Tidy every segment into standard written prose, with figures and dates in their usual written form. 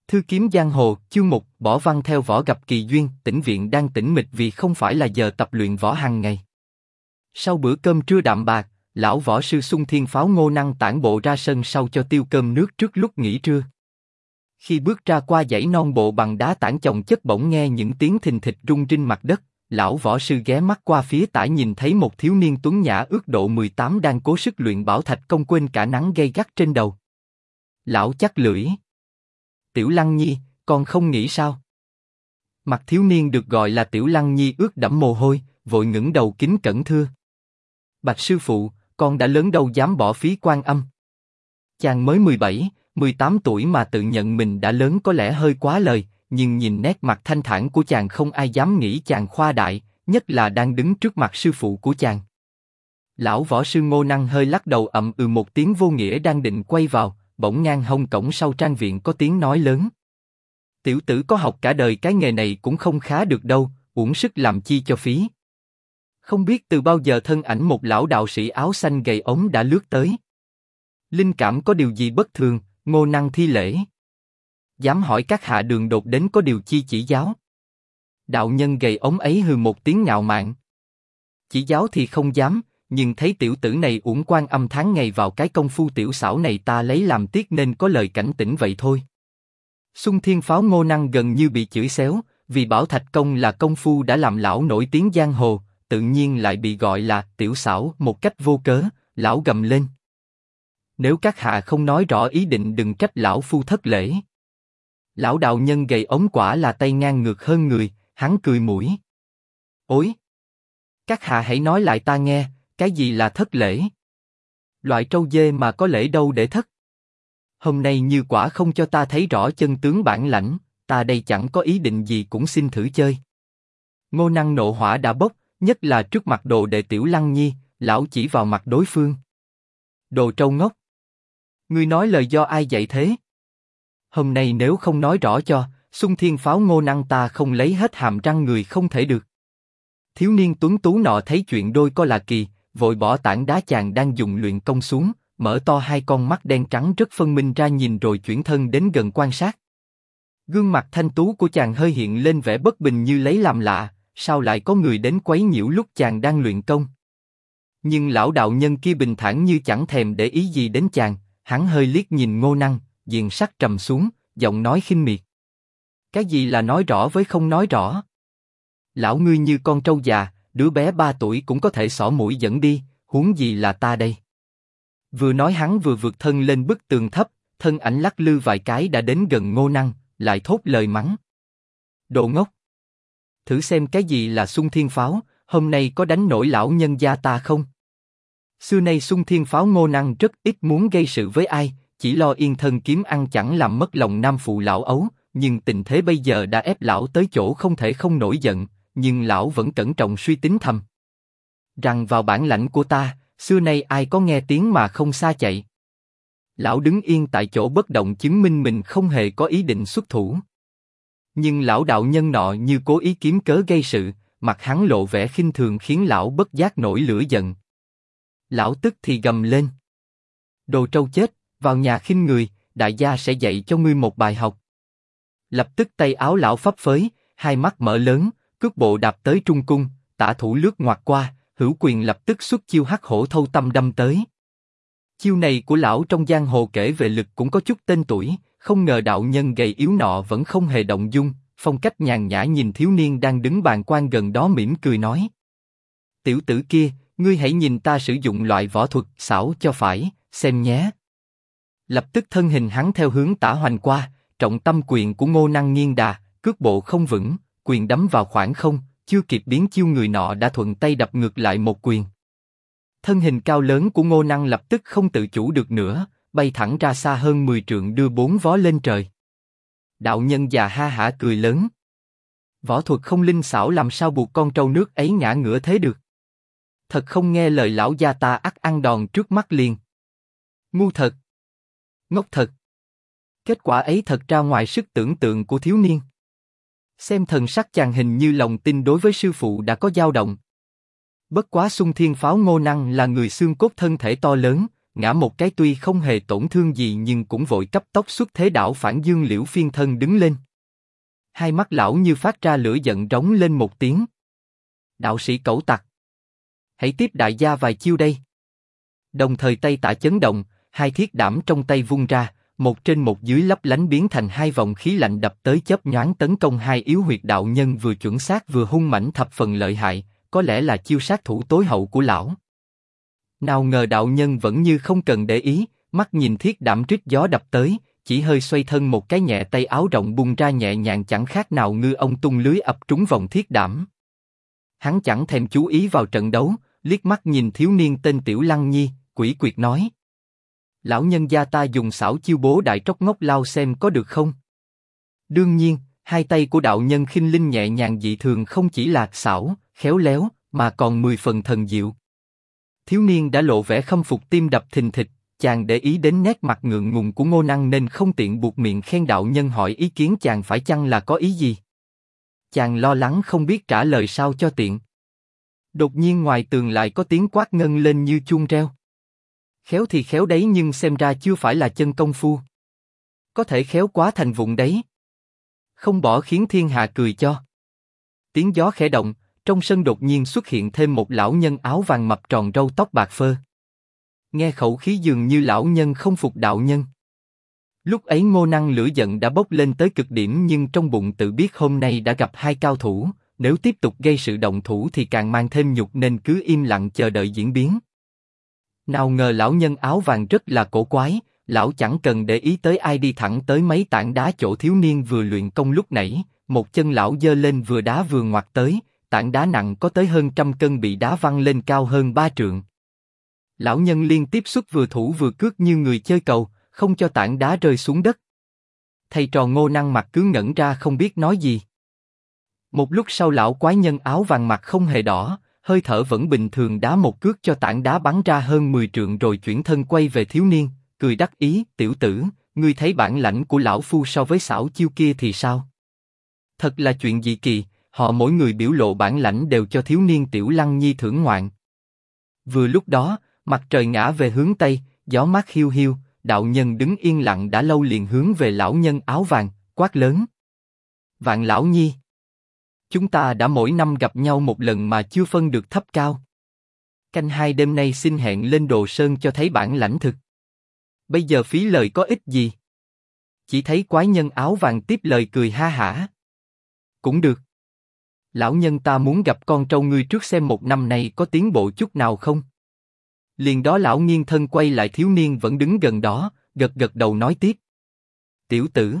Thư kiếm giang hồ, chương 1, bỏ văn theo võ gặp kỳ duyên, tĩnh viện đang tĩnh mịch vì không phải là giờ tập luyện võ hàng ngày. Sau bữa cơm trưa đạm bạc, lão võ sư Xung Thiên Pháo Ngô Năng tản bộ ra sân sau cho tiêu cơm nước trước lúc nghỉ trưa. Khi bước ra qua dãy non bộ bằng đá tảng chồng chất bỗng nghe những tiếng thình thịch rung rinh mặt đất, lão võ sư ghé mắt qua phía tả nhìn thấy một thiếu niên tuấn nhã ước độ 18 đang cố sức luyện bảo thạch công quên cả nắng gay gắt trên đầu. Lão chắc lưỡi. Tiểu Lăng Nhi, con không nghĩ sao? Mặt thiếu niên được gọi là Tiểu Lăng Nhi ướt đẫm mồ hôi, vội ngẩng đầu kính cẩn thưa. Bạch sư phụ, con đã lớn đâu dám bỏ phí quan âm. Chàng mới 17, 18 tuổi mà tự nhận mình đã lớn có lẽ hơi quá lời, nhưng nhìn nét mặt thanh thản của chàng không ai dám nghĩ chàng khoa đại, nhất là đang đứng trước mặt sư phụ của chàng. Lão võ sư Ngô Năng hơi lắc đầu ậm ừ một tiếng vô nghĩa đang định quay vào, bỗng ngang hông cổng sau trang viện có tiếng nói lớn. Tiểu tử có học cả đời cái nghề này cũng không khá được đâu, uổng sức làm chi cho phí. Không biết từ bao giờ thân ảnh một lão đạo sĩ áo xanh gầy ốm đã lướt tới. Linh cảm có điều gì bất thường, Ngô Năng thi lễ. Dám hỏi các hạ đường đột đến có điều chi chỉ giáo? Đạo nhân gầy ốm ấy hừ một tiếng ngạo mạn. Chỉ giáo thì không dám, nhưng thấy tiểu tử này uổng quan âm tháng ngày vào cái công phu tiểu xảo này ta lấy làm tiếc nên có lời cảnh tỉnh vậy thôi. Xung Thiên Pháo Ngô Năng gần như bị chửi xéo, vì bảo thạch công là công phu đã làm lão nổi tiếng giang hồ, tự nhiên lại bị gọi là tiểu xảo một cách vô cớ, lão gầm lên. Nếu các hạ không nói rõ ý định đừng trách lão phu thất lễ. Lão đạo nhân gầy ốm quả là tay ngang ngược hơn người, hắn cười mũi. Ôi! Các hạ hãy nói lại ta nghe, cái gì là thất lễ? Loại trâu dê mà có lễ đâu để thất? Hôm nay như quả không cho ta thấy rõ chân tướng bản lãnh, ta đây chẳng có ý định gì cũng xin thử chơi. Ngô Năng nộ hỏa đã bốc, nhất là trước mặt đồ đệ Tiểu Lăng Nhi, lão chỉ vào mặt đối phương. Đồ trâu ngốc! Ngươi nói lời do ai dạy thế? Hôm nay nếu không nói rõ cho, Xung Thiên Pháo Ngô Năng ta không lấy hết hàm răng người không thể được. Thiếu niên tuấn tú nọ thấy chuyện đôi co là kỳ, vội bỏ tảng đá chàng đang dùng luyện công xuống, mở to hai con mắt đen trắng rất phân minh ra nhìn rồi chuyển thân đến gần quan sát. Gương mặt thanh tú của chàng hơi hiện lên vẻ bất bình như lấy làm lạ, sao lại có người đến quấy nhiễu lúc chàng đang luyện công? Nhưng lão đạo nhân kia bình thản như chẳng thèm để ý gì đến chàng, hắn hơi liếc nhìn Ngô Năng, diện sắc trầm xuống, giọng nói khinh miệt. Cái gì là nói rõ với không nói rõ? Lão ngươi như con trâu già, đứa bé 3 tuổi cũng có thể xỏ mũi dẫn đi, huống gì là ta đây? Vừa nói hắn vừa vượt thân lên bức tường thấp, thân ảnh lắc lư vài cái đã đến gần Ngô Năng, lại thốt lời mắng. Đồ ngốc! Thử xem cái gì là Xung Thiên Pháo, hôm nay có đánh nổi lão nhân gia ta không? Xưa nay Xung Thiên Pháo Ngô Năng rất ít muốn gây sự với ai, chỉ lo yên thân kiếm ăn chẳng làm mất lòng nam phụ lão ấu, nhưng tình thế bây giờ đã ép lão tới chỗ không thể không nổi giận, nhưng lão vẫn cẩn trọng suy tính thầm. Rằng vào bản lãnh của ta, xưa nay ai có nghe tiếng mà không xa chạy. Lão đứng yên tại chỗ bất động chứng minh mình không hề có ý định xuất thủ. Nhưng lão đạo nhân nọ như cố ý kiếm cớ gây sự, mặt hắn lộ vẻ khinh thường khiến lão bất giác nổi lửa giận. Lão tức thì gầm lên. Đồ trâu chết, vào nhà khinh người, đại gia sẽ dạy cho ngươi một bài học. Lập tức tay áo lão phấp phới, hai mắt mở lớn, cước bộ đạp tới trung cung, tả thủ lướt ngoặt qua, hữu quyền lập tức xuất chiêu hắc hổ thâu tâm đâm tới. Chiêu này của lão trong giang hồ kể về lực cũng có chút tên tuổi, không ngờ đạo nhân gầy yếu nọ vẫn không hề động dung, phong cách nhàn nhã nhìn thiếu niên đang đứng bàn quan gần đó mỉm cười nói. Tiểu tử kia, ngươi hãy nhìn ta sử dụng loại võ thuật xảo cho phải, xem nhé. Lập tức thân hình hắn theo hướng tả hoành qua, trọng tâm quyền của Ngô Năng nghiêng đà, cước bộ không vững, quyền đấm vào khoảng không, chưa kịp biến chiêu người nọ đã thuận tay đập ngược lại một quyền. Thân hình cao lớn của Ngô Năng lập tức không tự chủ được nữa, bay thẳng ra xa hơn 10 trượng đưa 4 vó lên trời. Đạo nhân già ha hả cười lớn. Võ thuật không linh xảo làm sao buộc con trâu nước ấy ngã ngửa thế được? Thật không nghe lời lão gia ta ắt ăn đòn trước mắt liền. Ngu thật! Ngốc thật! Kết quả ấy thật ra ngoài sức tưởng tượng của thiếu niên. Xem thần sắc chàng hình như lòng tin đối với sư phụ đã có dao động. Bất quá Xung Thiên Pháo Ngô Năng là người xương cốt thân thể to lớn, ngã một cái tuy không hề tổn thương gì nhưng cũng vội cấp tốc xuất thế đảo phản Dương Liễu phiên thân đứng lên. Hai mắt lão như phát ra lửa giận rống lên một tiếng. Đạo sĩ cẩu tặc, hãy tiếp đại gia vài chiêu đây. Đồng thời tay tả chấn động, hai thiết đảm trong tay vung ra, một trên một dưới lấp lánh biến thành hai vòng khí lạnh đập tới chớp nhoáng tấn công hai yếu huyệt đạo nhân vừa chuẩn xác vừa hung mãnh thập phần lợi hại, có lẽ là chiêu sát thủ tối hậu của lão. Nào ngờ đạo nhân vẫn như không cần để ý, mắt nhìn thiết đảm rít gió đập tới, chỉ hơi xoay thân một cái nhẹ tay áo rộng bung ra nhẹ nhàng chẳng khác nào ngư ông tung lưới ập trúng vòng thiết đảm. Hắn chẳng thèm chú ý vào trận đấu, liếc mắt nhìn thiếu niên tên Tiểu Lăng Nhi, quỷ quyệt nói: lão nhân gia ta dùng xảo chiêu bố đại tróc ngốc lao xem có được không? Đương nhiên, hai tay của đạo nhân khinh linh nhẹ nhàng dị thường không chỉ là xảo, khéo léo, mà còn 10 phần thần diệu. Thiếu niên đã lộ vẻ khâm phục tim đập thình thịch, chàng để ý đến nét mặt ngượng ngùng của Ngô Năng nên không tiện buộc miệng khen đạo nhân hỏi ý kiến chàng phải chăng là có ý gì. Chàng lo lắng không biết trả lời sao cho tiện. Đột nhiên ngoài tường lại có tiếng quát ngân lên như chuông reo. Khéo thì khéo đấy nhưng xem ra chưa phải là chân công phu. Có thể khéo quá thành vụng đấy. Không bỏ khiến thiên hạ cười cho. Tiếng gió khẽ động, trong sân đột nhiên xuất hiện thêm một lão nhân áo vàng mập tròn râu tóc bạc phơ. Nghe khẩu khí dường như lão nhân không phục đạo nhân. Lúc ấy Ngô Năng lửa giận đã bốc lên tới cực điểm nhưng trong bụng tự biết hôm nay đã gặp hai cao thủ, nếu tiếp tục gây sự động thủ thì càng mang thêm nhục nên cứ im lặng chờ đợi diễn biến. Nào ngờ lão nhân áo vàng rất là cổ quái, lão chẳng cần để ý tới ai đi thẳng tới mấy tảng đá chỗ thiếu niên vừa luyện công lúc nãy, một chân lão giơ lên vừa đá vừa ngoặt tới, tảng đá nặng có tới hơn 100 cân bị đá văng lên cao hơn 3 trượng. Lão nhân liên tiếp xuất vừa thủ vừa cước như người chơi cầu, không cho tảng đá rơi xuống đất. Thầy trò Ngô Năng mặt cứ ngẩn ra không biết nói gì. Một lúc sau lão quái nhân áo vàng mặt không hề đỏ, hơi thở vẫn bình thường đá một cước cho tảng đá bắn ra hơn 10 trượng rồi chuyển thân quay về thiếu niên, cười đắc ý: tiểu tử, ngươi thấy bản lãnh của lão phu so với xảo chiêu kia thì sao? Thật là chuyện dị kỳ, họ mỗi người biểu lộ bản lãnh đều cho thiếu niên Tiểu Lăng Nhi thưởng ngoạn. Vừa lúc đó, mặt trời ngã về hướng tây, gió mát hiu hiu, đạo nhân đứng yên lặng đã lâu liền hướng về lão nhân áo vàng, quát lớn: Vạn lão nhi, chúng ta đã mỗi năm gặp nhau một lần mà chưa phân được thấp cao. Canh hai đêm nay xin hẹn lên Đồ Sơn cho thấy bản lãnh thực. Bây giờ phí lời có ích gì? Chỉ thấy quái nhân áo vàng tiếp lời cười ha hả: cũng được. Lão nhân ta muốn gặp con trâu ngươi trước xem một năm nay có tiến bộ chút nào không. Liền đó lão nghiêng thân quay lại thiếu niên vẫn đứng gần đó, gật gật đầu nói tiếp: tiểu tử,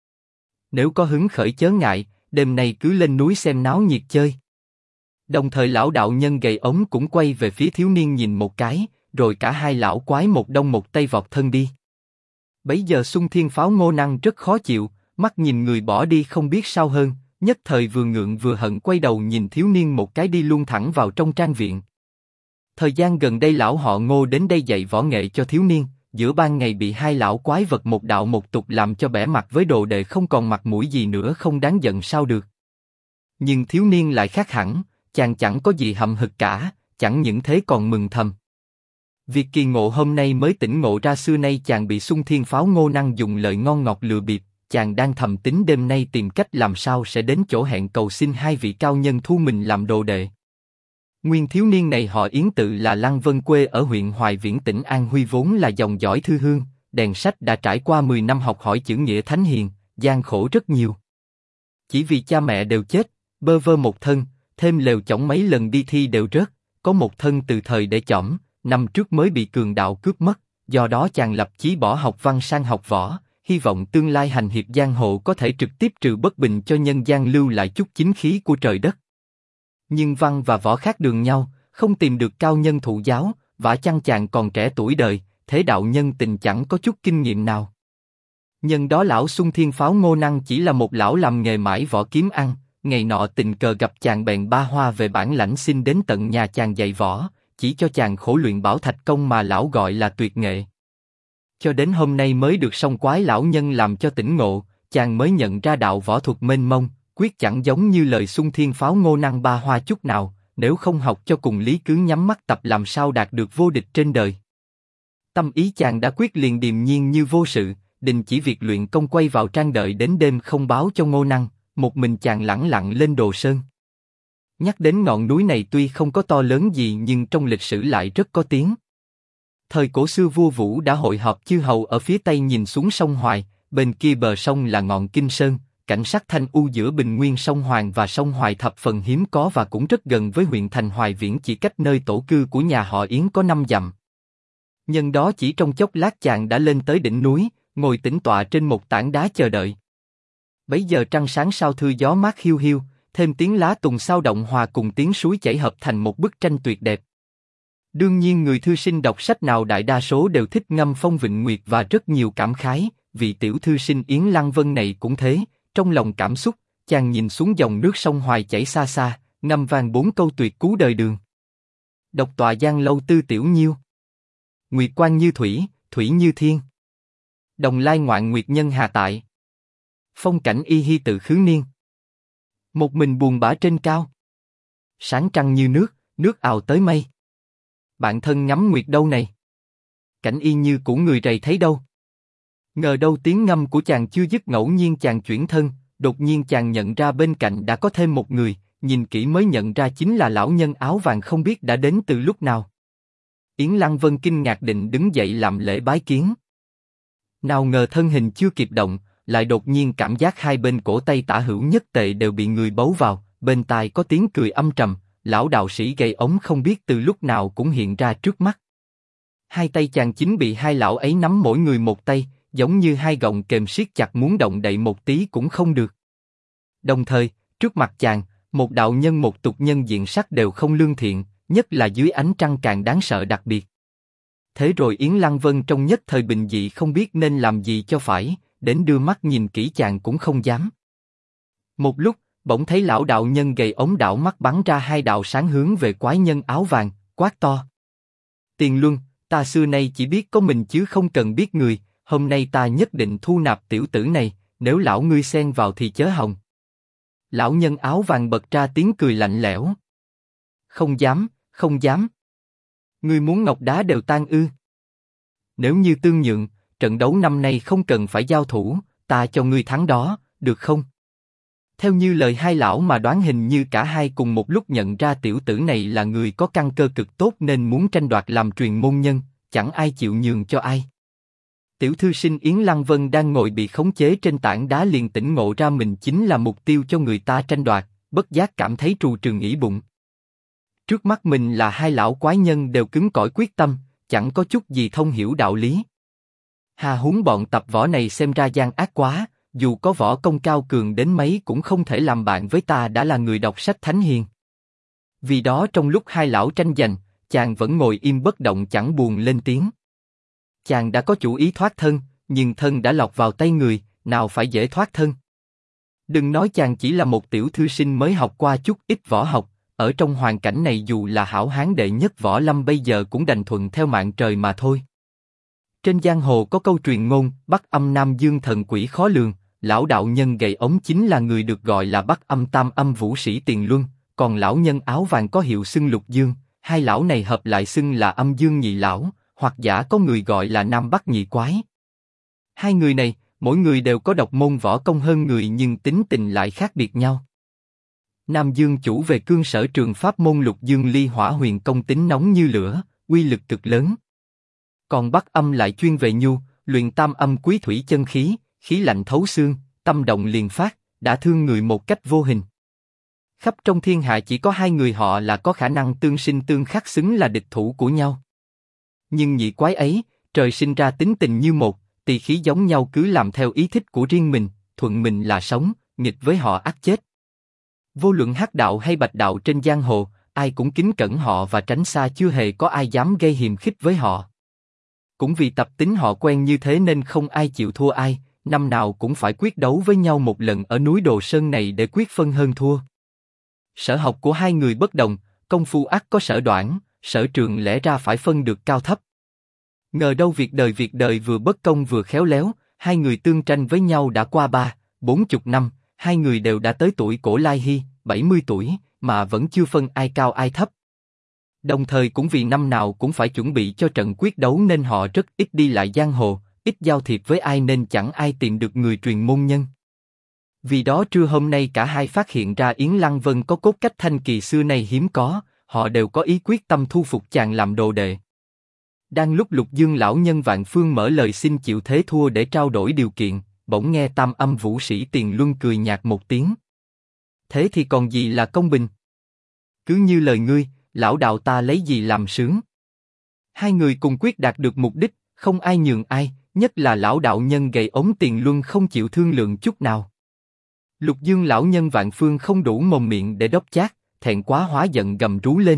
nếu có hứng khởi chớ ngại, đêm nay cứ lên núi xem náo nhiệt chơi. Đồng thời lão đạo nhân gầy ống cũng quay về phía thiếu niên nhìn một cái, rồi cả hai lão quái một đông một tây vọt thân đi. Bấy giờ Xung Thiên Pháo Ngô Năng rất khó chịu, mắt nhìn người bỏ đi không biết sao hơn, nhất thời vừa ngượng vừa hận quay đầu nhìn thiếu niên một cái đi luôn thẳng vào trong trang viện. Thời gian gần đây lão họ Ngô đến đây dạy võ nghệ cho thiếu niên, giữa ban ngày bị hai lão quái vật một đạo một tục làm cho bẽ mặt với đồ đệ không còn mặt mũi gì nữa không đáng giận sao được. Nhưng thiếu niên lại khác hẳn, chàng chẳng có gì hậm hực cả, chẳng những thế còn mừng thầm. Việc kỳ ngộ hôm nay mới tỉnh ngộ ra xưa nay chàng bị Xung Thiên Pháo Ngô Năng dùng lời ngon ngọt lừa bịp, chàng đang thầm tính đêm nay tìm cách làm sao sẽ đến chỗ hẹn cầu xin hai vị cao nhân thu mình làm đồ đệ. Nguyên thiếu niên này họ Yến tự là Lăng Vân quê ở huyện Hoài Viễn tỉnh An Huy vốn là dòng dõi thư hương, đèn sách đã trải qua 10 năm học hỏi chữ nghĩa thánh hiền, gian khổ rất nhiều. Chỉ vì cha mẹ đều chết, bơ vơ một thân, thêm lều chỏng mấy lần đi thi đều rớt, có một thân từ thời để chỏm, năm trước mới bị cường đạo cướp mất, do đó chàng lập chí bỏ học văn sang học võ, hy vọng tương lai hành hiệp giang hồ có thể trực tiếp trừ bất bình cho nhân gian lưu lại chút chính khí của trời đất. Nhưng văn và võ khác đường nhau, không tìm được cao nhân thụ giáo, vả chăng chàng còn trẻ tuổi đời, thế đạo nhân tình chẳng có chút kinh nghiệm nào. Nhân đó lão Xung Thiên Pháo Ngô Năng chỉ là một lão làm nghề mãi võ kiếm ăn, ngày nọ tình cờ gặp chàng bèn ba hoa về bản lãnh xin đến tận nhà chàng dạy võ, chỉ cho chàng khổ luyện bảo thạch công mà lão gọi là tuyệt nghệ. Cho đến hôm nay mới được song quái lão nhân làm cho tỉnh ngộ, chàng mới nhận ra đạo võ thuật mênh mông, quyết chẳng giống như lời Xung Thiên Pháo Ngô Năng ba hoa chút nào, nếu không học cho cùng lý cứ nhắm mắt tập làm sao đạt được vô địch trên đời. Tâm ý chàng đã quyết liền điềm nhiên như vô sự, đình chỉ việc luyện công quay vào trang đợi đến đêm không báo cho Ngô Năng, một mình chàng lẳng lặng lên Đồ Sơn. Nhắc đến ngọn núi này tuy không có to lớn gì nhưng trong lịch sử lại rất có tiếng. Thời cổ xưa vua Vũ đã hội họp chư hầu ở phía tây nhìn xuống sông Hoài, bên kia bờ sông là ngọn Kinh Sơn, cảnh sắc thanh u giữa bình nguyên sông Hoàng và sông Hoài thập phần hiếm có và cũng rất gần với huyện thành Hoài Viễn, chỉ cách nơi tổ cư của nhà họ Yến có 5 dặm. Nhân đó chỉ trong chốc lát chàng đã lên tới đỉnh núi, ngồi tĩnh tọa trên một tảng đá chờ đợi. Bấy giờ trăng sáng sao thưa gió mát hiu hiu, thêm tiếng lá tùng sao động hòa cùng tiếng suối chảy hợp thành một bức tranh tuyệt đẹp. Đương nhiên người thư sinh đọc sách nào đại đa số đều thích ngâm Phong Vịnh Nguyệt và rất nhiều cảm khái, vị tiểu thư sinh Yến Lăng Vân này cũng thế, trong lòng cảm xúc, chàng nhìn xuống dòng nước sông Hoài chảy xa xa, ngâm vang 4 câu tuyệt cú đời đường. Độc tọa giang lâu tư tiểu nhiêu. Nguyệt quang như thủy, thủy như thiên. Đồng lai ngoạn nguyệt nhân hà tại. Phong cảnh y hi tự khứ niên. Một mình buồn bã trên cao. Sáng trăng như nước, nước ào tới mây. Bạn thân ngắm nguyệt đâu này? Cảnh y như của người rầy thấy đâu? Ngờ đâu tiếng ngâm của chàng chưa dứt, ngẫu nhiên chàng chuyển thân, đột nhiên chàng nhận ra bên cạnh đã có thêm một người, nhìn kỹ mới nhận ra chính là lão nhân áo vàng không biết đã đến từ lúc nào. Yến Lăng Vân kinh ngạc định đứng dậy làm lễ bái kiến. Nào ngờ thân hình chưa kịp động, lại đột nhiên cảm giác hai bên cổ tay tả hữu nhất tệ đều bị người bấu vào, bên tai có tiếng cười âm trầm, lão đạo sĩ gầy ống không biết từ lúc nào cũng hiện ra trước mắt. Hai tay chàng chính bị hai lão ấy nắm mỗi người một tay, giống như hai gọng kềm siết chặt muốn động đậy một tí cũng không được. Đồng thời, trước mặt chàng, một đạo nhân một tục nhân diện sắc đều không lương thiện, nhất là dưới ánh trăng càng đáng sợ đặc biệt. Thế rồi Yến Lăng Vân trong nhất thời bình dị không biết nên làm gì cho phải, đến đưa mắt nhìn kỹ chàng cũng không dám. Một lúc, bỗng thấy lão đạo nhân gầy ống đảo mắt bắn ra hai đạo sáng hướng về quái nhân áo vàng, quát to. Tiền Luân, ta xưa nay chỉ biết có mình chứ không cần biết người, hôm nay ta nhất định thu nạp tiểu tử này, nếu lão ngươi xen vào thì chớ hòng. Lão nhân áo vàng bật ra tiếng cười lạnh lẽo. Không dám, không dám. Ngươi muốn ngọc đá đều tan ư? Nếu như tương nhượng, trận đấu năm nay không cần phải giao thủ, ta cho ngươi thắng đó, được không? Theo như lời hai lão mà đoán, hình như cả hai cùng một lúc nhận ra tiểu tử này là người có căn cơ cực tốt nên muốn tranh đoạt làm truyền môn nhân, chẳng ai chịu nhường cho ai. Tiểu thư sinh Yến Lăng Vân đang ngồi bị khống chế trên tảng đá liền tỉnh ngộ ra mình chính là mục tiêu cho người ta tranh đoạt, bất giác cảm thấy trù trừ nghĩ bụng. Trước mắt mình là hai lão quái nhân đều cứng cỏi quyết tâm, chẳng có chút gì thông hiểu đạo lý. Hà huống bọn tập võ này xem ra gian ác quá, dù có võ công cao cường đến mấy cũng không thể làm bạn với ta đã là người đọc sách thánh hiền. Vì đó trong lúc hai lão tranh giành, chàng vẫn ngồi im bất động chẳng buồn lên tiếng. Chàng đã có chủ ý thoát thân, nhưng thân đã lọt vào tay người, nào phải dễ thoát thân. Đừng nói chàng chỉ là một tiểu thư sinh mới học qua chút ít võ học, ở trong hoàn cảnh này dù là hảo hán đệ nhất võ lâm bây giờ cũng đành thuận theo mạng trời mà thôi. Trên giang hồ có câu truyền ngôn, Bắc Âm Nam Dương thần quỷ khó lường, lão đạo nhân gầy ống chính là người được gọi là Bắc Âm Tam Âm vũ sĩ Tiền Luân, còn lão nhân áo vàng có hiệu xưng Lục Dương, hai lão này hợp lại xưng là Âm Dương Nhị Lão, hoặc giả có người gọi là Nam Bắc Nhị Quái. Hai người này, mỗi người đều có độc môn võ công hơn người nhưng tính tình lại khác biệt nhau. Nam Dương chủ về cương sở trường pháp môn Lục Dương Ly Hỏa Huyền công tính nóng như lửa, uy lực cực lớn. Còn Bắc Âm lại chuyên về nhu, luyện tam âm quý thủy chân khí, khí lạnh thấu xương, tâm động liền phát, đã thương người một cách vô hình. Khắp trong thiên hạ chỉ có hai người họ là có khả năng tương sinh tương khắc xứng là địch thủ của nhau. Nhưng nhị quái ấy, trời sinh ra tính tình như một, tỳ khí giống nhau cứ làm theo ý thích của riêng mình, thuận mình là sống, nghịch với họ ắt chết. Vô luận hắc đạo hay bạch đạo trên giang hồ, ai cũng kính cẩn họ và tránh xa, chưa hề có ai dám gây hiềm khích với họ. Cũng vì tập tính họ quen như thế nên không ai chịu thua ai, năm nào cũng phải quyết đấu với nhau một lần ở núi Đồ Sơn này để quyết phân hơn thua. Sở học của hai người bất đồng, công phu ắt có sở đoản, sở trường lẽ ra phải phân được cao thấp. Ngờ đâu việc đời vừa bất công vừa khéo léo, hai người tương tranh với nhau đã qua 30-40 năm, hai người đều đã tới tuổi cổ lai hy, 70 tuổi, mà vẫn chưa phân ai cao ai thấp. Đồng thời cũng vì năm nào cũng phải chuẩn bị cho trận quyết đấu nên họ rất ít đi lại giang hồ, ít giao thiệp với ai nên chẳng ai tìm được người truyền môn nhân. Vì đó trưa hôm nay cả hai phát hiện ra Yến Lăng Vân có cốt cách thanh kỳ xưa nay hiếm có, họ đều có ý quyết tâm thu phục chàng làm đồ đệ. Đang lúc Lục Dương lão nhân Vạn Phương mở lời xin chịu thế thua để trao đổi điều kiện, bỗng nghe Tam Âm Vũ Sĩ Tiền Luân cười nhạt một tiếng. Thế thì còn gì là công bình? Cứ như lời ngươi, lão đạo ta lấy gì làm sướng? Hai người cùng quyết đạt được mục đích, không ai nhường ai, nhất là lão đạo nhân gầy ốm Tiền Luân không chịu thương lượng chút nào. Lục Dương lão nhân Vạn Phương không đủ mồm miệng để đốc chát, thẹn quá hóa giận gầm rú lên.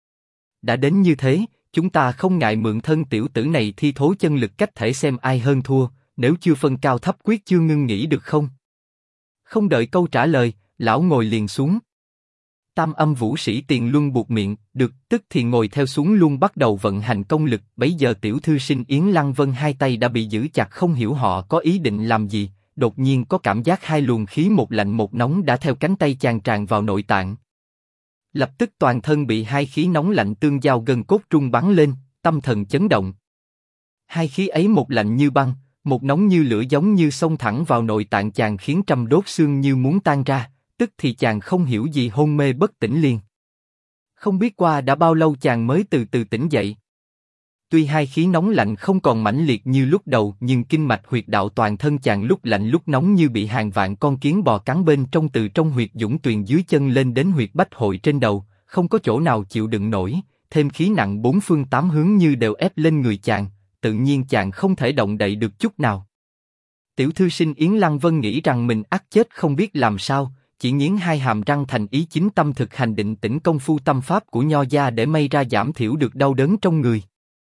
Đã đến như thế, chúng ta không ngại mượn thân tiểu tử này thi thố chân lực cách thể xem ai hơn thua, nếu chưa phân cao thấp quyết chưa ngưng nghĩ được không? Không đợi câu trả lời, lão ngồi liền xuống. Tam Âm Vũ Sĩ Tiền Luân buột miệng, được, tức thì ngồi theo xuống luôn bắt đầu vận hành công lực. Bấy giờ tiểu thư sinh Yến Lăng Vân hai tay đã bị giữ chặt không hiểu họ có ý định làm gì, đột nhiên có cảm giác hai luồng khí một lạnh một nóng đã theo cánh tay chàng tràn vào nội tạng. Lập tức toàn thân bị hai khí nóng lạnh tương giao gân cốt trung bắn lên, tâm thần chấn động. Hai khí ấy một lạnh như băng, một nóng như lửa giống như xông thẳng vào nội tạng chàng khiến trăm đốt xương như muốn tan ra, tức thì chàng không hiểu gì hôn mê bất tỉnh liền. Không biết qua đã bao lâu chàng mới từ từ tỉnh dậy. Tuy hai khí nóng lạnh không còn mãnh liệt như lúc đầu nhưng kinh mạch huyệt đạo toàn thân chàng lúc lạnh lúc nóng như bị hàng vạn con kiến bò cắn bên trong từ trong huyệt dũng tuyền dưới chân lên đến huyệt bách hội trên đầu, không có chỗ nào chịu đựng nổi, thêm khí nặng bốn phương tám hướng như đều ép lên người chàng, tự nhiên chàng không thể động đậy được chút nào. Tiểu thư sinh Yến Lăng Vân nghĩ rằng mình ắt chết không biết làm sao, chỉ nghiến hai hàm răng thành ý chính tâm thực hành định tĩnh công phu tâm pháp của Nho gia để may ra giảm thiểu được đau đớn trong người.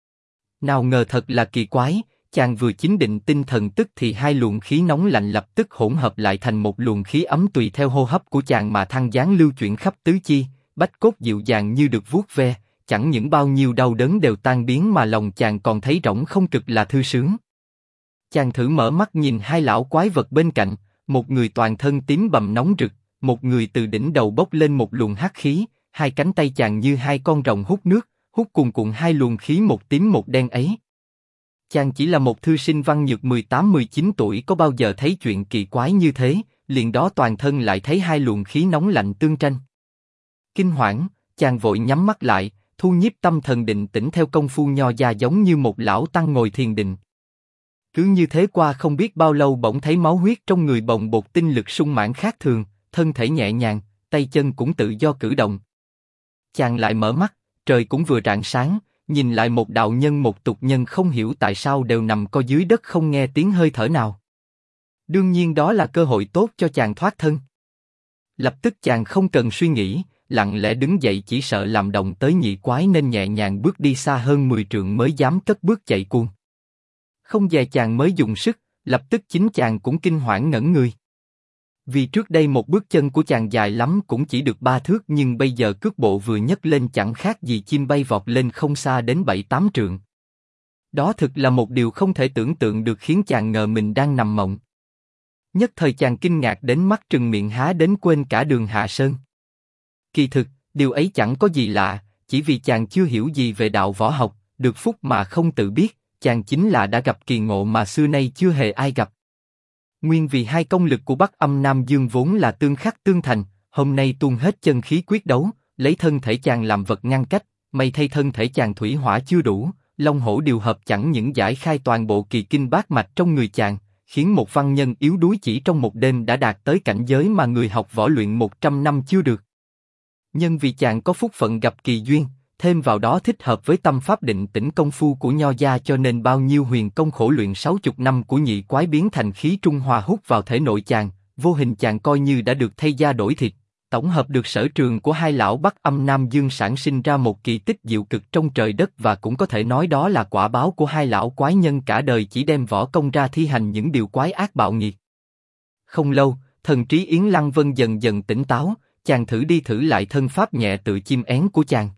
Nào ngờ thật là kỳ quái, chàng vừa chính định tinh thần tức thì hai luồng khí nóng lạnh lập tức hỗn hợp lại thành một luồng khí ấm tùy theo hô hấp của chàng mà thăng dáng lưu chuyển khắp tứ chi, bách cốt dịu dàng như được vuốt ve, chẳng những bao nhiêu đau đớn đều tan biến mà lòng chàng còn thấy rỗng không cực là thư sướng. Chàng thử mở mắt nhìn hai lão quái vật bên cạnh, một người toàn thân tím bầm nóng rực, một người từ đỉnh đầu bốc lên một luồng hắc khí, hai cánh tay chàng như hai con rồng hút nước, hút cuồn cuộn hai luồng khí một tím một đen ấy. Chàng chỉ là một thư sinh văn nhược 18-19 tuổi có bao giờ thấy chuyện kỳ quái như thế, liền đó toàn thân lại thấy hai luồng khí nóng lạnh tương tranh. Kinh hoảng, chàng vội nhắm mắt lại, thu nhiếp tâm thần định tĩnh theo công phu Nho gia giống như một lão tăng ngồi thiền định. Cứ như thế qua không biết bao lâu bỗng thấy máu huyết trong người bồng bột tinh lực sung mãn khác thường, thân thể nhẹ nhàng, tay chân cũng tự do cử động. Chàng lại mở mắt, trời cũng vừa rạng sáng, nhìn lại một đạo nhân một tục nhân không hiểu tại sao đều nằm co dưới đất không nghe tiếng hơi thở nào. Đương nhiên đó là cơ hội tốt cho chàng thoát thân. Lập tức chàng không cần suy nghĩ, lặng lẽ đứng dậy chỉ sợ làm động tới nhị quái nên nhẹ nhàng bước đi xa hơn 10 trượng mới dám cất bước chạy cuồng. Không dè chàng mới dùng sức, lập tức chính chàng cũng kinh hoảng ngẩn người. Vì trước đây một bước chân của chàng dài lắm cũng chỉ được 3 thước nhưng bây giờ cước bộ vừa nhấc lên chẳng khác gì chim bay vọt lên không xa đến 7-8 trượng. Đó thực là một điều không thể tưởng tượng được khiến chàng ngờ mình đang nằm mộng. Nhất thời chàng kinh ngạc đến mắt trừng miệng há đến quên cả đường hạ sơn. Kỳ thực, điều ấy chẳng có gì lạ, chỉ vì chàng chưa hiểu gì về đạo võ học, được phúc mà không tự biết, chàng chính là đã gặp kỳ ngộ mà xưa nay chưa hề ai gặp. Nguyên vì hai công lực của Bắc Âm Nam Dương vốn là tương khắc tương thành, hôm nay tuôn hết chân khí quyết đấu, lấy thân thể chàng làm vật ngăn cách, may thay thân thể chàng thủy hỏa chưa đủ, long hổ điều hợp chẳng những giải khai toàn bộ kỳ kinh bát mạch trong người chàng, khiến một văn nhân yếu đuối chỉ trong một đêm đã đạt tới cảnh giới mà người học võ luyện 100 năm chưa được. Nhưng vì chàng có phúc phận gặp kỳ duyên, thêm vào đó thích hợp với tâm pháp định tĩnh công phu của Nho gia cho nên bao nhiêu huyền công khổ luyện 60 năm của nhị quái biến thành khí trung hòa hút vào thể nội chàng, vô hình chàng coi như đã được thay da đổi thịt, tổng hợp được sở trường của hai lão Bắc Âm Nam Dương sản sinh ra một kỳ tích diệu cực trong trời đất và cũng có thể nói đó là quả báo của hai lão quái nhân cả đời chỉ đem võ công ra thi hành những điều quái ác bạo nghiệt. Không lâu, thần trí Yến Lăng Vân dần dần tỉnh táo, chàng thử đi thử lại thân pháp nhẹ tự chim én của chàng.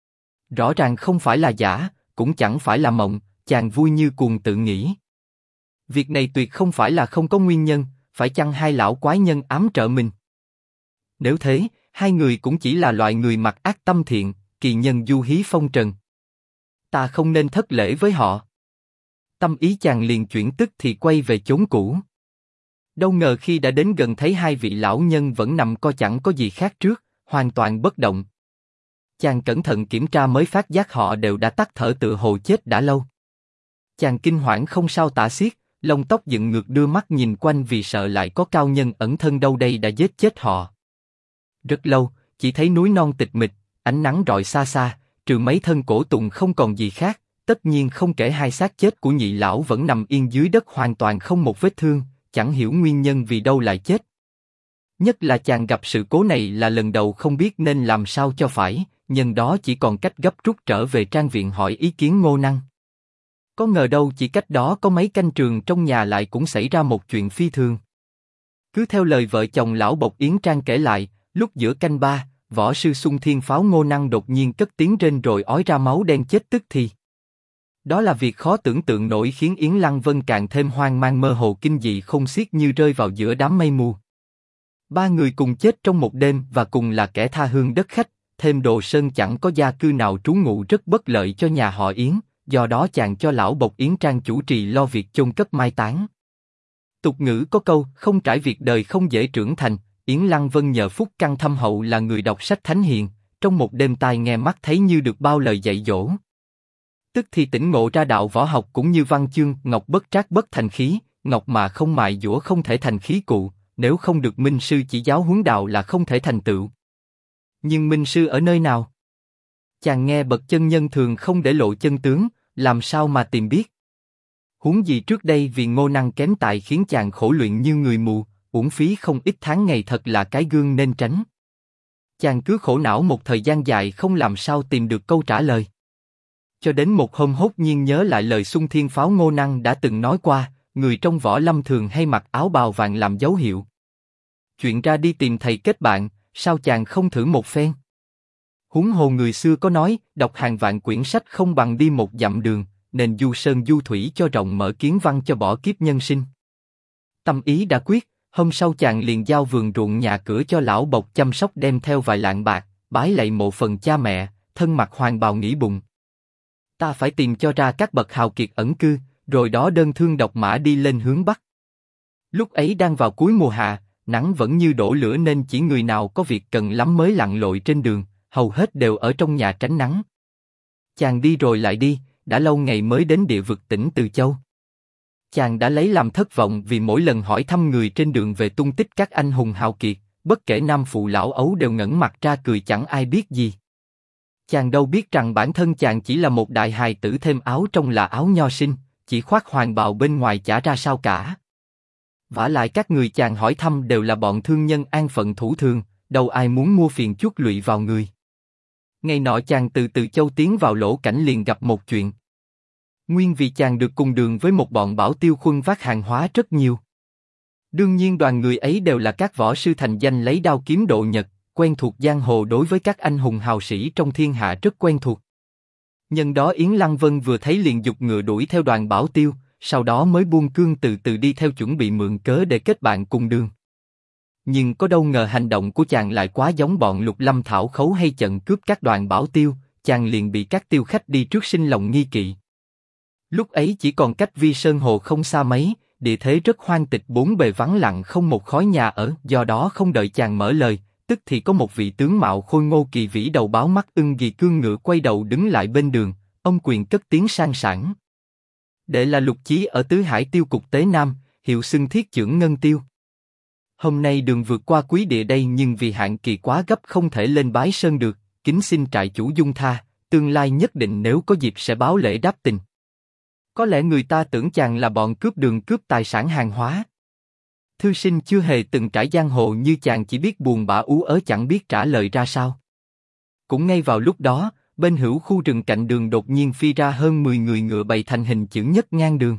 Rõ ràng không phải là giả, cũng chẳng phải là mộng, chàng vui như cuồng tự nghĩ. Việc này tuyệt không phải là không có nguyên nhân, phải chăng hai lão quái nhân ám trợ mình? Nếu thế, hai người cũng chỉ là loại người mặt ác tâm thiện, kỳ nhân du hí phong trần. Ta không nên thất lễ với họ. Tâm ý chàng liền chuyển tức thì quay về chốn cũ. Đâu ngờ khi đã đến gần thấy hai vị lão nhân vẫn nằm co chẳng có gì khác trước, hoàn toàn bất động. Chàng cẩn thận kiểm tra mới phát giác họ đều đã tắt thở tựa hồ chết đã lâu. Chàng kinh hoảng không sao tả xiết, lông tóc dựng ngược đưa mắt nhìn quanh vì sợ lại có cao nhân ẩn thân đâu đây đã giết chết họ. Rất lâu, chỉ thấy núi non tịch mịch, ánh nắng rọi xa xa, trừ mấy thân cổ tùng không còn gì khác, tất nhiên không kể hai xác chết của nhị lão vẫn nằm yên dưới đất hoàn toàn không một vết thương, chẳng hiểu nguyên nhân vì đâu lại chết. Nhất là chàng gặp sự cố này là lần đầu không biết nên làm sao cho phải, nhân đó chỉ còn cách gấp rút trở về trang viện hỏi ý kiến Ngô Năng. Có ngờ đâu chỉ cách đó có mấy canh trường trong nhà lại cũng xảy ra một chuyện phi thường. Cứ theo lời vợ chồng lão Bộc Yến Trang kể lại, lúc giữa canh ba, võ sư Xung Thiên Pháo Ngô Năng đột nhiên cất tiếng rên rồi ói ra máu đen chết tức thì. Đó là việc khó tưởng tượng nổi khiến Yến Lăng Vân càng thêm hoang mang mơ hồ kinh dị không xiết như rơi vào giữa đám mây mù. Ba người cùng chết trong một đêm và cùng là kẻ tha hương đất khách, thêm Đồ Sơn chẳng có gia cư nào trú ngụ rất bất lợi cho nhà họ Yến, do đó chàng cho lão Bộc Yến Trang chủ trì lo việc chôn cất mai táng. Tục ngữ có câu, không trải việc đời không dễ trưởng thành, Yến Lăng Vân nhờ phúc căn thâm hậu là người đọc sách thánh hiền, trong một đêm tai nghe mắt thấy như được bao lời dạy dỗ. Tức thì tỉnh ngộ ra đạo võ học cũng như văn chương, ngọc bất trác bất thành khí, ngọc mà không mài dũa không thể thành khí cụ, nếu không được minh sư chỉ giáo huấn đạo là không thể thành tựu. Nhưng minh sư ở nơi nào? Chàng nghe bậc chân nhân thường không để lộ chân tướng, làm sao mà tìm biết? Huống gì trước đây vì Ngô Năng kém tài khiến chàng khổ luyện như người mù, uổng phí không ít tháng ngày thật là cái gương nên tránh. Chàng cứ khổ não một thời gian dài không làm sao tìm được câu trả lời. Cho đến một hôm hốt nhiên nhớ lại lời Xung Thiên Pháo Ngô Năng đã từng nói qua, người trong võ lâm thường hay mặc áo bào vàng làm dấu hiệu. Chuyện ra đi tìm thầy kết bạn, sao chàng không thử một phen? Huống hồ người xưa có nói, đọc hàng vạn quyển sách không bằng đi một dặm đường, nên du sơn du thủy cho rộng mở kiến văn cho bỏ kiếp nhân sinh. Tâm ý đã quyết, hôm sau chàng liền giao vườn ruộng nhà cửa cho lão Bộc chăm sóc đem theo vài lạng bạc, bái lạy mộ phần cha mẹ, thân mặc hoàng bào nghĩ bụng. Ta phải tìm cho ra các bậc hào kiệt ẩn cư, rồi đó đơn thương độc mã đi lên hướng Bắc. Lúc ấy đang vào cuối mùa hạ, nắng vẫn như đổ lửa nên chỉ người nào có việc cần lắm mới lặn lội trên đường, hầu hết đều ở trong nhà tránh nắng. Chàng đi rồi lại đi, đã lâu ngày mới đến địa vực tỉnh Từ Châu. Chàng đã lấy làm thất vọng vì mỗi lần hỏi thăm người trên đường về tung tích các anh hùng hào kiệt, bất kể nam phụ lão ấu đều ngẩng mặt ra cười chẳng ai biết gì. Chàng đâu biết rằng bản thân chàng chỉ là một đại hài tử thêm áo trong là áo nho sinh, chỉ khoác hoàng bào bên ngoài chả ra sao cả. Vả lại các người chàng hỏi thăm đều là bọn thương nhân an phận thủ thường, đâu ai muốn mua phiền chuốc lụy vào người. Ngày nọ chàng từ Từ Châu tiến vào Lỗ Cảnh liền gặp một chuyện. Nguyên vì chàng được cùng đường với một bọn bảo tiêu khuân vác hàng hóa rất nhiều. Đương nhiên đoàn người ấy đều là các võ sư thành danh lấy đao kiếm độ nhật, quen thuộc giang hồ đối với các anh hùng hào sĩ trong thiên hạ rất quen thuộc. Nhân đó Yến Lăng Vân vừa thấy liền giục ngựa đuổi theo đoàn bảo tiêu, sau đó mới buông cương từ từ đi theo chuẩn bị mượn cớ để kết bạn cùng đường. Nhưng có đâu ngờ hành động của chàng lại quá giống bọn Lục Lâm Thảo Khấu hay chận cướp các đoàn bảo tiêu, chàng liền bị các tiêu khách đi trước sinh lòng nghi kỵ. Lúc ấy chỉ còn cách Vi Sơn Hồ không xa mấy, địa thế rất hoang tịch bốn bề vắng lặng không một khói nhà ở, do đó không đợi chàng mở lời, tức thì có một vị tướng mạo khôi ngô kỳ vĩ đầu báo mắt ưng ghi cương ngựa quay đầu đứng lại bên đường, ông quyền cất tiếng sang sảng. Đệ là Lục Chí ở Tứ Hải Tiêu cục Tế Nam, hiệu xưng Thiết Chưởng Ngân Tiêu. Hôm nay đường vượt qua quý địa đây nhưng vì hạn kỳ quá gấp không thể lên bái sơn được, kính xin trại chủ dung tha, tương lai nhất định nếu có dịp sẽ báo lễ đáp tình. Có lẽ người ta tưởng chàng là bọn cướp đường cướp tài sản hàng hóa. Thư sinh chưa hề từng trải giang hồ như chàng chỉ biết buồn bã ú ớ chẳng biết trả lời ra sao. Cũng ngay vào lúc đó, bên hữu khu rừng cạnh đường đột nhiên phi ra hơn 10 người ngựa bày thành hình chữ nhất ngang đường.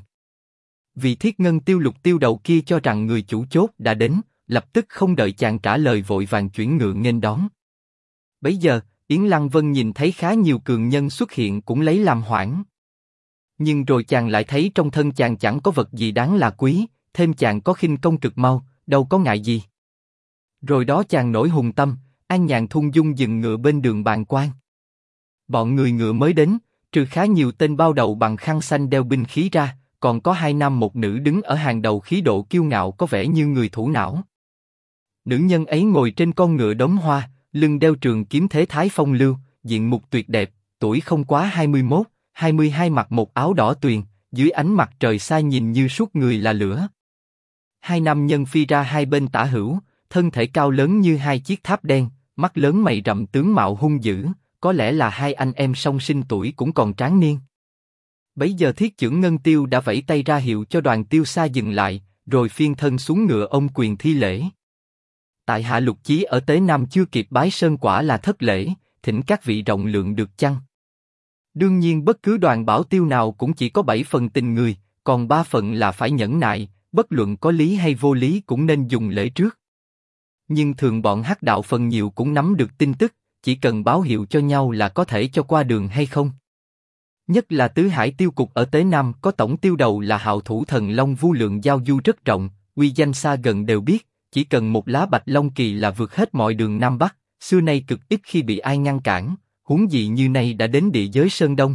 Vị Thiết Ngân Tiêu Lục Tiêu đầu kia cho rằng người chủ chốt đã đến, lập tức không đợi chàng trả lời vội vàng chuyển ngựa nghênh đón. Bấy giờ, Yến Lăng Vân nhìn thấy khá nhiều cường nhân xuất hiện cũng lấy làm hoảng. Nhưng rồi chàng lại thấy trong thân chàng chẳng có vật gì đáng là quý, thêm chàng có khinh công cực mau, đâu có ngại gì. Rồi đó chàng nổi hùng tâm, an nhàn thung dung dừng ngựa bên đường bàng quan. Bọn người ngựa mới đến, trừ khá nhiều tên bao đầu bằng khăn xanh đeo binh khí ra, còn có 2 nam 1 nữ đứng ở hàng đầu, khí độ kiêu ngạo có vẻ như người thủ não. Nữ nhân ấy ngồi trên con ngựa đốm hoa, lưng đeo trường kiếm thế thái phong lưu, diện mục tuyệt đẹp, tuổi không quá 21, 22, mặc một áo đỏ tuyền, dưới ánh mặt trời xa nhìn như suốt người là lửa. 2 nam nhân phi ra hai bên tả hữu, thân thể cao lớn như 2 chiếc tháp đen, mắt lớn mày rậm, tướng mạo hung dữ, có lẽ là 2 anh em song sinh, tuổi cũng còn tráng niên. Bấy giờ Thiết Chưởng Ngân Tiêu đã vẫy tay ra hiệu cho đoàn Tiêu Xa dừng lại, rồi phiên thân xuống ngựa ôm quyền thi lễ. Tại hạ Lục Chí ở Tế Nam chưa kịp bái sơn, quả là thất lễ, thỉnh các vị rộng lượng được chăng? Đương nhiên bất cứ đoàn bảo tiêu nào cũng chỉ có 7 phần tình người, còn 3 phần là phải nhẫn nại, bất luận có lý hay vô lý cũng nên dùng lễ trước. Nhưng thường bọn hắc đạo phần nhiều cũng nắm được tin tức, chỉ cần báo hiệu cho nhau là có thể cho qua đường hay không. Nhất là Tứ Hải Tiêu Cục ở Tế Nam có tổng tiêu đầu là Hạo Thủ Thần Long Vu Lượng giao du rất rộng, uy danh xa gần đều biết, chỉ cần một lá bạch long kỳ là vượt hết mọi đường Nam Bắc, xưa nay cực ít khi bị ai ngăn cản, huống gì như nay đã đến địa giới Sơn Đông.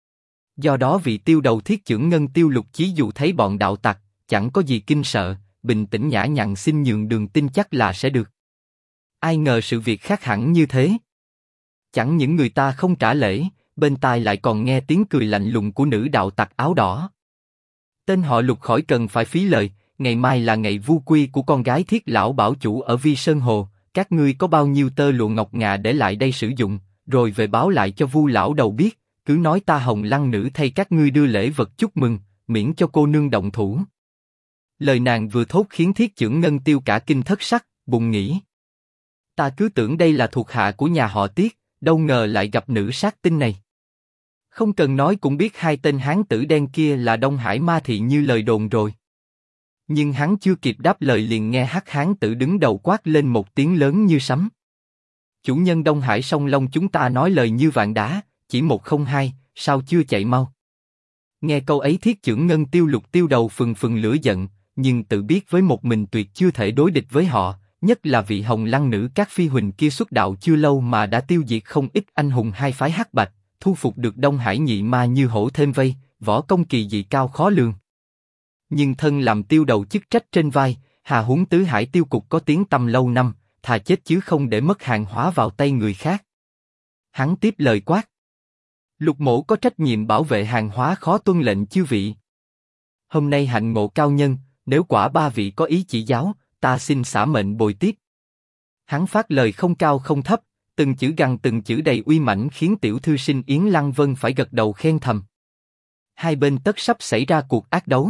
Do đó vị tiêu đầu Thiết Chưởng Ngân Tiêu Lục Chí dù thấy bọn đạo tặc, chẳng có gì kinh sợ, bình tĩnh nhã nhặn xin nhường đường, tin chắc là sẽ được. Ai ngờ sự việc khác hẳn như thế. Chẳng những người ta không trả lễ, bên tai lại còn nghe tiếng cười lạnh lùng của nữ đạo tặc áo đỏ. Tên họ Lục khỏi cần phải phí lời, ngày mai là ngày vu quy của con gái Thiết lão bảo chủ ở Vi Sơn Hồ, các ngươi có bao nhiêu tơ lụa ngọc ngà để lại đây sử dụng, rồi về báo lại cho Vu lão đầu biết, cứ nói ta Hồng Lăng nữ thay các ngươi đưa lễ vật chúc mừng, miễn cho cô nương động thủ. Lời nàng vừa thốt khiến Thiết Chưởng Ngân Tiêu cả kinh thất sắc, bùng nghĩ. Ta cứ tưởng đây là thuộc hạ của nhà họ Tiết, đâu ngờ lại gặp nữ sát tinh này. Không cần nói cũng biết 2 tên hán tử đen kia là Đông Hải Ma Thị như lời đồn rồi. Nhưng hắn chưa kịp đáp lời liền nghe hắc hán tử đứng đầu quát lên một tiếng lớn như sấm. Chủ nhân Đông Hải Song Long chúng ta nói lời như vạn đá, chỉ 102, sao chưa chạy mau? Nghe câu ấy Thiết Chưởng Ngân Tiêu Lục tiêu đầu phừng phừng lửa giận, nhưng tự biết với một mình tuyệt chưa thể đối địch với họ, nhất là vị Hồng Lăng nữ các phi huỳnh kia xuất đạo chưa lâu mà đã tiêu diệt không ít anh hùng hai phái hắc bạch, thu phục được Đông Hải nhị ma như hổ thêm vây, võ công kỳ dị cao khó lường. Nhưng thân làm tiêu đầu chức trách trên vai, hà huống Tứ Hải Tiêu Cục có tiếng tăm lâu năm, thà chết chứ không để mất hàng hóa vào tay người khác. Hắn tiếp lời quát. Lục mổ có trách nhiệm bảo vệ hàng hóa, khó tuân lệnh chư vị. Hôm nay hạnh ngộ cao nhân, nếu quả 3 vị có ý chỉ giáo, ta xin xả mệnh bồi tiếp. Hắn phát lời không cao không thấp, từng chữ gằn từng chữ đầy uy mãnh khiến tiểu thư sinh Yến Lăng Vân phải gật đầu khen thầm. Hai bên tất sắp xảy ra cuộc ác đấu.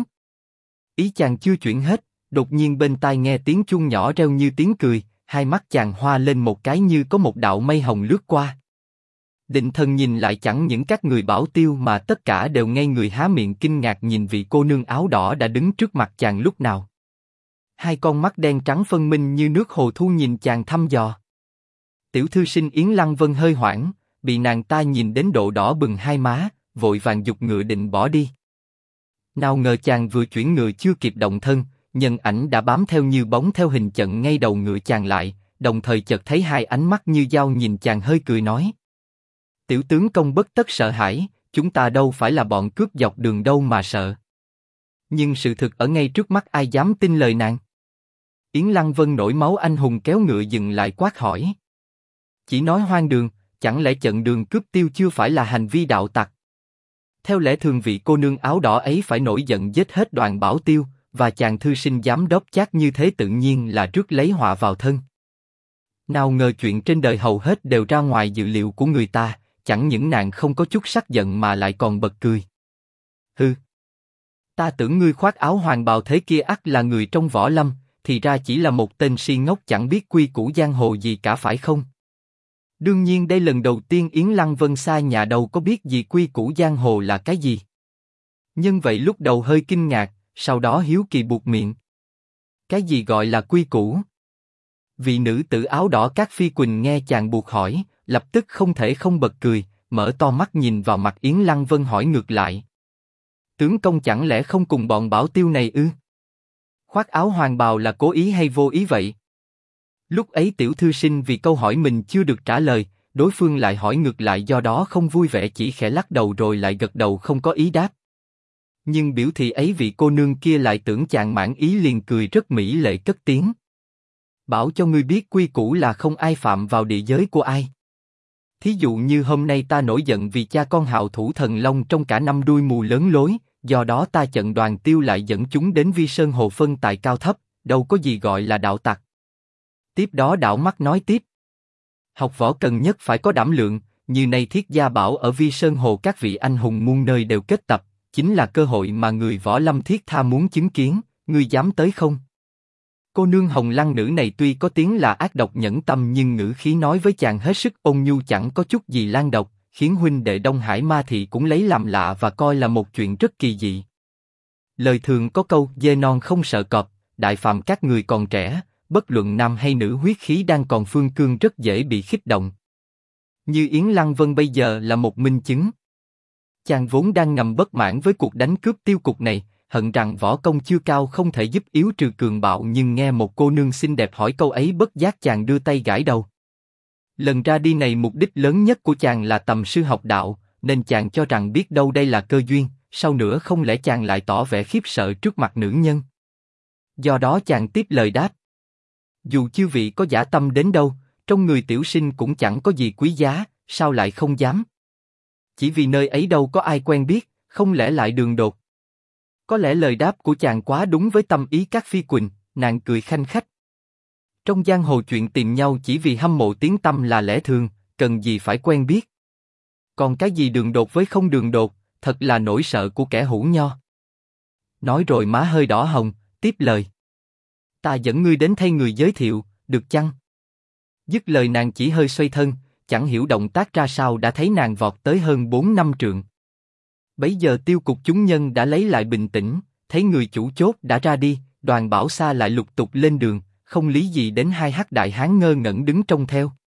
Ý chàng chưa chuyển hết, đột nhiên bên tai nghe tiếng chuông nhỏ reo như tiếng cười, hai mắt chàng hoa lên một cái như có một đạo mây hồng lướt qua. Định thần nhìn lại chẳng những các người bảo tiêu mà tất cả đều ngây người há miệng kinh ngạc nhìn vị cô nương áo đỏ đã đứng trước mặt chàng lúc nào. Hai con mắt đen trắng phân minh như nước hồ thu nhìn chàng thăm dò. Tiểu thư sinh Yến Lăng Vân hơi hoảng, bị nàng ta nhìn đến độ đỏ bừng hai má, vội vàng giục ngựa định bỏ đi. Nào ngờ chàng vừa chuyển ngựa chưa kịp động thân, nhân ảnh đã bám theo như bóng theo hình chận ngay đầu ngựa chàng lại, đồng thời chợt thấy hai ánh mắt như dao nhìn chàng hơi cười nói. Tiểu tướng công bất tất sợ hãi, chúng ta đâu phải là bọn cướp dọc đường đâu mà sợ. Nhưng sự thực ở ngay trước mắt, ai dám tin lời nàng? Yến Lăng Vân nổi máu anh hùng kéo ngựa dừng lại quát hỏi. Chỉ nói hoang đường, chẳng lẽ chặn đường cướp tiêu chưa phải là hành vi đạo tặc? Theo lẽ thường vị cô nương áo đỏ ấy phải nổi giận giết hết đoàn bảo tiêu, và chàng thư sinh dám đốc chát như thế tự nhiên là rước lấy họa vào thân. Nào ngờ chuyện trên đời hầu hết đều ra ngoài dự liệu của người ta, chẳng những nàng không có chút sắc giận mà lại còn bật cười. Hừ, ta tưởng ngươi khoác áo hoàng bào thế kia ắt là người trong võ lâm, thì ra chỉ là một tên si ngốc chẳng biết quy củ giang hồ gì cả phải không? Đương nhiên đây lần đầu tiên Yến Lăng Vân xa nhà đâu có biết gì quy củ giang hồ là cái gì. Nhưng vậy lúc đầu hơi kinh ngạc, sau đó hiếu kỳ buột miệng. Cái gì gọi là quy củ? Vị nữ tử áo đỏ Cát Phi Quỳnh nghe chàng buộc hỏi, lập tức không thể không bật cười, mở to mắt nhìn vào mặt Yến Lăng Vân hỏi ngược lại. Tướng công chẳng lẽ không cùng bọn bảo tiêu này ư? Khoác áo hoàng bào là cố ý hay vô ý vậy? Lúc ấy tiểu thư sinh vì câu hỏi mình chưa được trả lời, đối phương lại hỏi ngược lại do đó không vui vẻ chỉ khẽ lắc đầu rồi lại gật đầu không có ý đáp. Nhưng biểu thị ấy vị cô nương kia lại tưởng chàng mãn ý liền cười rất mỹ lệ cất tiếng. Bảo cho ngươi biết quy củ là không ai phạm vào địa giới của ai. Thí dụ như hôm nay ta nổi giận vì cha con Hạo Thủ Thần Long trong cả năm đuôi mù lớn lối, do đó ta chận Đoàn Tiêu lại dẫn chúng đến Vi Sơn Hồ phân tại cao thấp, đâu có gì gọi là đạo tặc. Tiếp đó đảo mắt nói tiếp. Học võ cần nhất phải có đảm lượng, như nay Thiết Gia bảo ở Vi Sơn Hồ các vị anh hùng muôn nơi đều kết tập, chính là cơ hội mà người võ lâm thiết tha muốn chứng kiến, ngươi dám tới không? Cô nương Hồng Lăng Nữ này tuy có tiếng là ác độc nhẫn tâm nhưng ngữ khí nói với chàng hết sức ôn nhu chẳng có chút gì lan độc, khiến huynh đệ Đông Hải Ma Thị cũng lấy làm lạ và coi là một chuyện rất kỳ dị. Lời thường có câu dê non không sợ cọp, đại phàm các người còn trẻ, bất luận nam hay nữ huyết khí đang còn phương cương rất dễ bị khích động. Như Yến Lăng Vân bây giờ là một minh chứng. Chàng vốn đang ngầm bất mãn với cuộc đánh cướp tiêu cục này, hận rằng võ công chưa cao không thể giúp yếu trừ cường bạo nhưng nghe một cô nương xinh đẹp hỏi câu ấy bất giác chàng đưa tay gãi đầu. Lần ra đi này mục đích lớn nhất của chàng là tầm sư học đạo, nên chàng cho rằng biết đâu đây là cơ duyên, sau nữa không lẽ chàng lại tỏ vẻ khiếp sợ trước mặt nữ nhân. Do đó chàng tiếp lời đáp. Dù chư vị có dã tâm đến đâu, trong người tiểu sinh cũng chẳng có gì quý giá, sao lại không dám? Chỉ vì nơi ấy đâu có ai quen biết, không lẽ lại đường đột. Có lẽ lời đáp của chàng quá đúng với tâm ý các phi quỳnh, nàng cười khanh khách. Trong giang hồ chuyện tìm nhau chỉ vì hâm mộ tiếng tăm là lẽ thường, cần gì phải quen biết. Còn cái gì đường đột với không đường đột, thật là nỗi sợ của kẻ hủ nho. Nói rồi má hơi đỏ hồng, tiếp lời. Ta dẫn ngươi đến thay người giới thiệu, được chăng? Dứt lời nàng chỉ hơi xoay thân, chẳng hiểu động tác ra sao đã thấy nàng vọt tới hơn 4 năm trượng. Bấy giờ tiêu cục chúng nhân đã lấy lại bình tĩnh, thấy người chủ chốt đã ra đi, Đoàn Bảo Sa lại lục tục lên đường, không lý gì đến hai hắc đại hán ngơ ngẩn đứng trông theo.